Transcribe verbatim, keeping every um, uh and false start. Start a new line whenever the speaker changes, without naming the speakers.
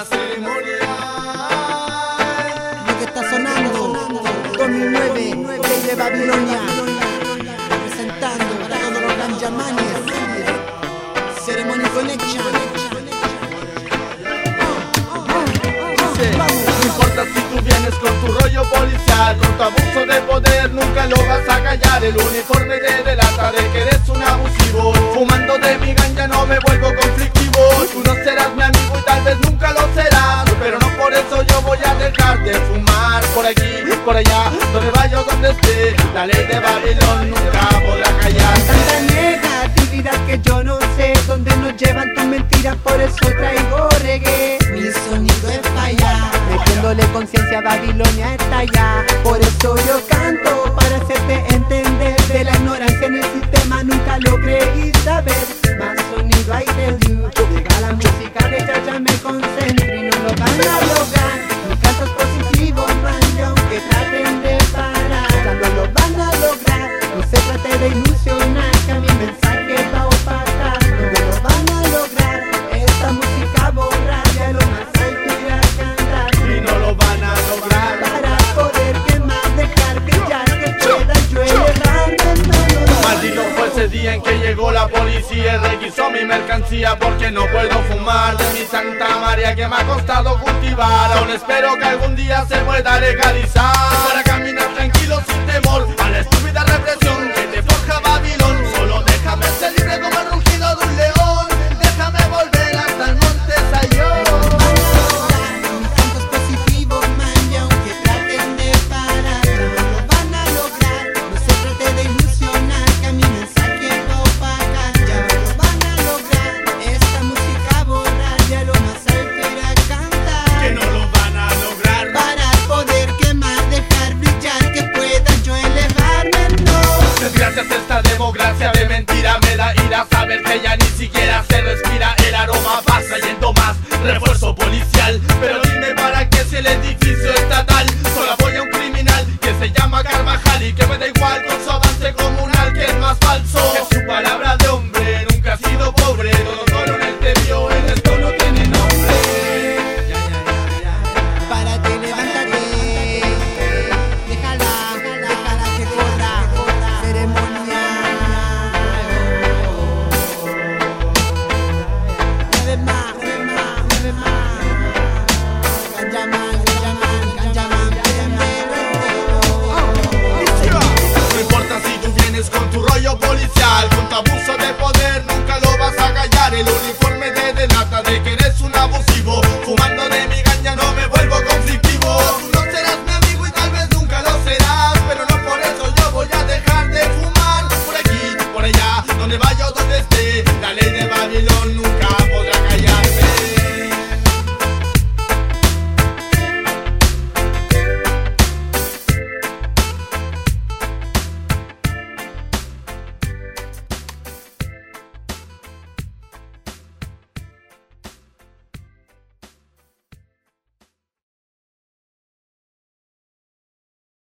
la ceremonia.
Lo que está sonando, dos mil nueve, Ley de Babilonia, presentando para todos los ganjamanes, Ceremony Connection.
No importa si tú vienes con tu rollo policial, con tu abuso de poder nunca lo vas a callar. El uniforme te delata de que eres un abusivo. Fumando de mi ganja no me vuelvo conflictivo. Tú no serás mi amigo y tal vez nunca lo serás, pero no por eso yo voy a dejar de fumar. Por aquí, por allá, donde vaya o donde esté, la ley de Babilón nunca podrá callar.
Tanta negatividad que yo no sé dónde nos llevan tus mentiras, por eso traigo reggae. Mi sonido es para allá, metiéndole conciencia a Babilonia está allá. Por eso yo canto, para hacerte entender de la ignorancia en el sistema, nunca lo creí saber. Más sonido I tell you, llega la música de Chacha, me concentro y no lo van a lograr. Mi canto es positivo, man, y aunque traten de parar, ya no lo van a lograr. No se trate de ilusionar, que a mi mensaje va a opacar. No lo van a lograr, esta música borrar, ya lo más alto ir a cantar.
Y no lo van a lograr.
Para poder quemar, dejar brillar, que pueda yo elevarme.
Maldito fue ese día en que llegó la policía y requisó mi mercancía, porque no puedo fumar de mi Santa María que me ha costado cultivar. Aún espero que algún día se pueda legalizar, para caminar tranquilo sin temor a la estúpida represión que te forja Babilón. Solo déjame ser libre como el rugido de un león, déjame volver hasta el monte Sayón.
Mi canto es positivo, man, y aunque traten de parar, no lo van a lograr. No se trate de ilusionar, que a mi mensaje va a opacar. Ya no lo van a lograr, esta música borrar, ya lo más alto ir a cantar.
Que no lo van a lograr.
Para poder quemar, dejar brillar, que pueda yo elevarme, no.
Desgracias esta democracia de mentira me da ira saber que ya ni siquiera se respira. El aroma va yendo más, refuerzo policial. Pero dime para qué si el edificio estatal solo apoya a un criminal que se llama Carvajal y que me da igual con su avance como